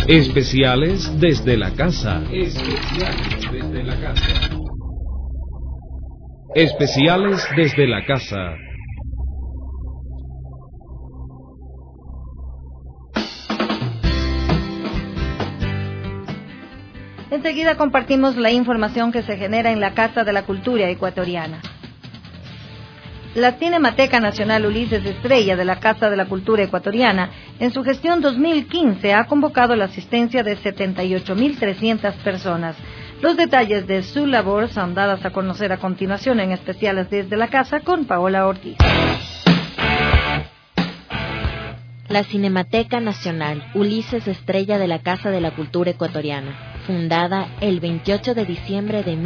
Especiales desde la casa. Especiales desde la casa. Especiales desde la casa. Enseguida compartimos la información que se genera en la Casa de la Cultura Ecuatoriana. La Cinemateca Nacional Ulises Estrella de la Casa de la Cultura Ecuatoriana, en su gestión 2015, ha convocado la asistencia de 78.300 personas. Los detalles de su labor son dadas a conocer a continuación en Especiales desde la Casa con Paola Ortiz. La Cinemateca Nacional Ulises Estrella de la Casa de la Cultura Ecuatoriana, fundada el 28 de diciembre de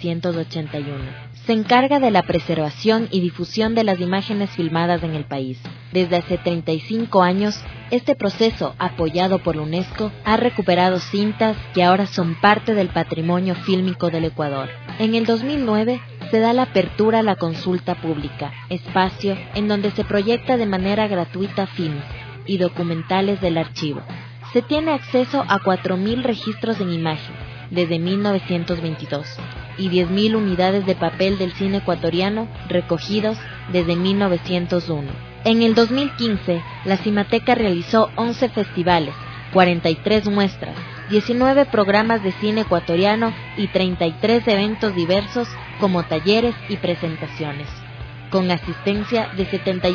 1981. Se encarga de la preservación y difusión de las imágenes filmadas en el país. Desde hace 35 años, este proceso, apoyado por la UNESCO, ha recuperado cintas que ahora son parte del patrimonio fílmico del Ecuador. En el 2009 se da la apertura a la consulta pública, espacio en donde se proyecta de manera gratuita films y documentales del archivo. Se tiene acceso a 4.000 registros en imagen desde 1922 y 10.000 unidades de papel del cine ecuatoriano recogidos desde 1901. En el 2015, la Cinemateca realizó 11 festivales, 43 muestras, 19 programas de cine ecuatoriano y 33 eventos diversos como talleres y presentaciones, con asistencia de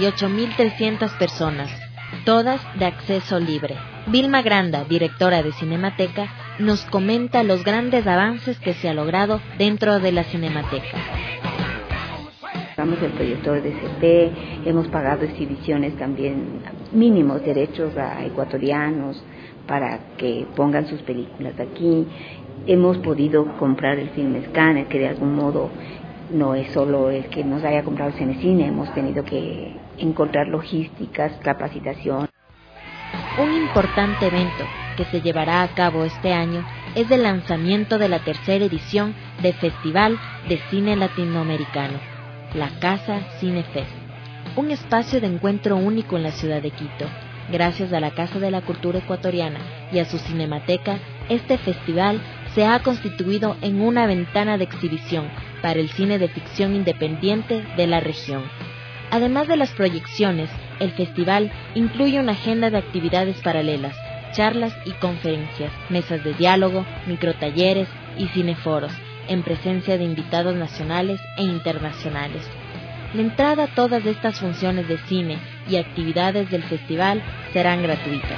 78.300 personas, todas de acceso libre. Vilma Granda, directora de Cinemateca, nos comenta los grandes avances que se ha logrado dentro de la Cinemateca. Estamos en el proyecto de DCP, hemos pagado exhibiciones también, mínimos derechos a ecuatorianos para que pongan sus películas aquí. Hemos podido comprar el film escáner, que de algún modo no es solo el que nos haya comprado el Cinecine, hemos tenido que encontrar logísticas, capacitación. Un importante evento que se llevará a cabo este año es el lanzamiento de la tercera edición del Festival de Cine Latinoamericano, la Casa Cinefest, un espacio de encuentro único en la ciudad de Quito. Gracias a la Casa de la Cultura Ecuatoriana y a su Cinemateca, este festival se ha constituido en una ventana de exhibición para el cine de ficción independiente de la región. Además de las proyecciones, el festival incluye una agenda de actividades paralelas, charlas y conferencias, mesas de diálogo, microtalleres y cineforos, en presencia de invitados nacionales e internacionales. La entrada a todas estas funciones de cine y actividades del festival serán gratuitas.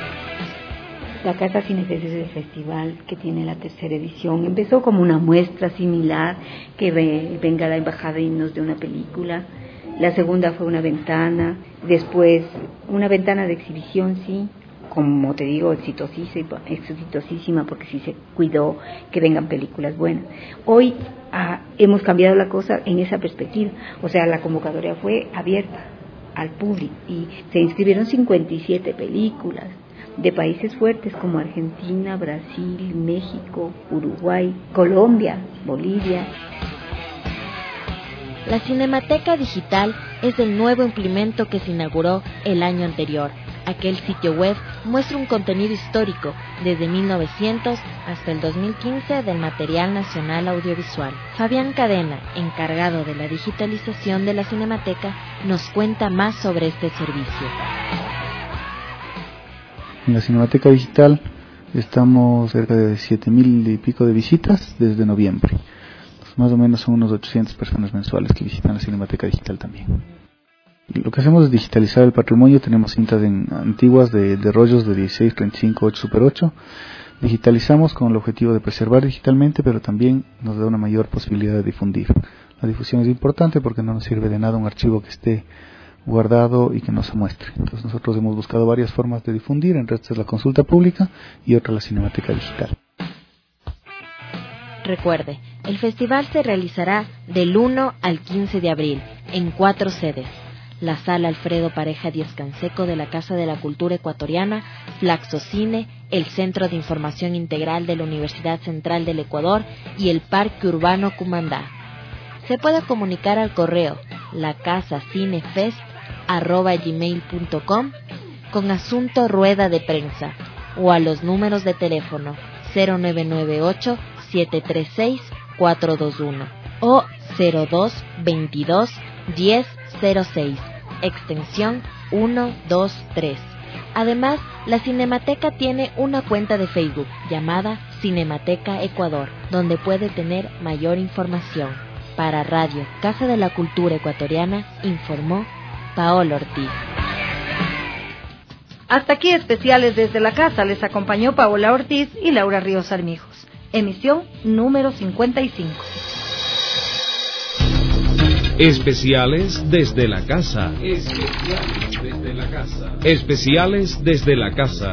La Casa Cinefest es el festival que tiene la tercera edición. Empezó como una muestra similar, que venga la embajada de himnos de una película. La segunda fue una ventana, después una ventana de exhibición, sí, como te digo, exitosísima porque sí se cuidó que vengan películas buenas. Hoy hemos cambiado la cosa en esa perspectiva, o sea, la convocatoria fue abierta al público y se inscribieron 57 películas de países fuertes como Argentina, Brasil, México, Uruguay, Colombia, Bolivia. La Cinemateca Digital es el nuevo implemento que se inauguró el año anterior. Aquel sitio web muestra un contenido histórico desde 1900 hasta el 2015 del material nacional audiovisual. Fabián Cadena, encargado de la digitalización de la Cinemateca, nos cuenta más sobre este servicio. En la Cinemateca Digital estamos cerca de 7.000 y pico de visitas desde noviembre. Más o menos son unos 800 personas mensuales que visitan la Cinemateca Digital también. Lo que hacemos es digitalizar el patrimonio. Tenemos cintas antiguas de rollos de 16, 35, 8x8. Digitalizamos con el objetivo de preservar digitalmente, pero también nos da una mayor posibilidad de difundir. La difusión es importante porque no nos sirve de nada un archivo que esté guardado y que no se muestre. Entonces nosotros hemos buscado varias formas de difundir, entre estas la consulta pública y otra la Cinemateca Digital. Recuerde, el festival se realizará del 1 al 15 de abril en 4 sedes. La Sala Alfredo Pareja Díez Canseco de la Casa de la Cultura Ecuatoriana, Flaxocine, el Centro de Información Integral de la Universidad Central del Ecuador y el Parque Urbano Cumandá. Se puede comunicar al correo lacasacinefest@gmail.com con asunto rueda de prensa o a los números de teléfono 0998-736-421 o 02-22-1006, extensión 123. Además, la Cinemateca tiene una cuenta de Facebook llamada Cinemateca Ecuador, donde puede tener mayor información. Para Radio Casa de la Cultura Ecuatoriana, informó Paola Ortiz. Hasta aquí especiales desde la casa. Les acompañó Paola Ortiz y Laura Ríos Armijos. Emisión número 55. Especiales desde la casa. Especiales desde la casa. Especiales desde la casa.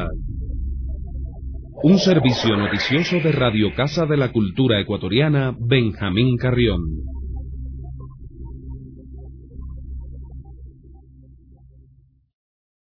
Un servicio noticioso de Radio Casa de la Cultura Ecuatoriana, Benjamín Carrión.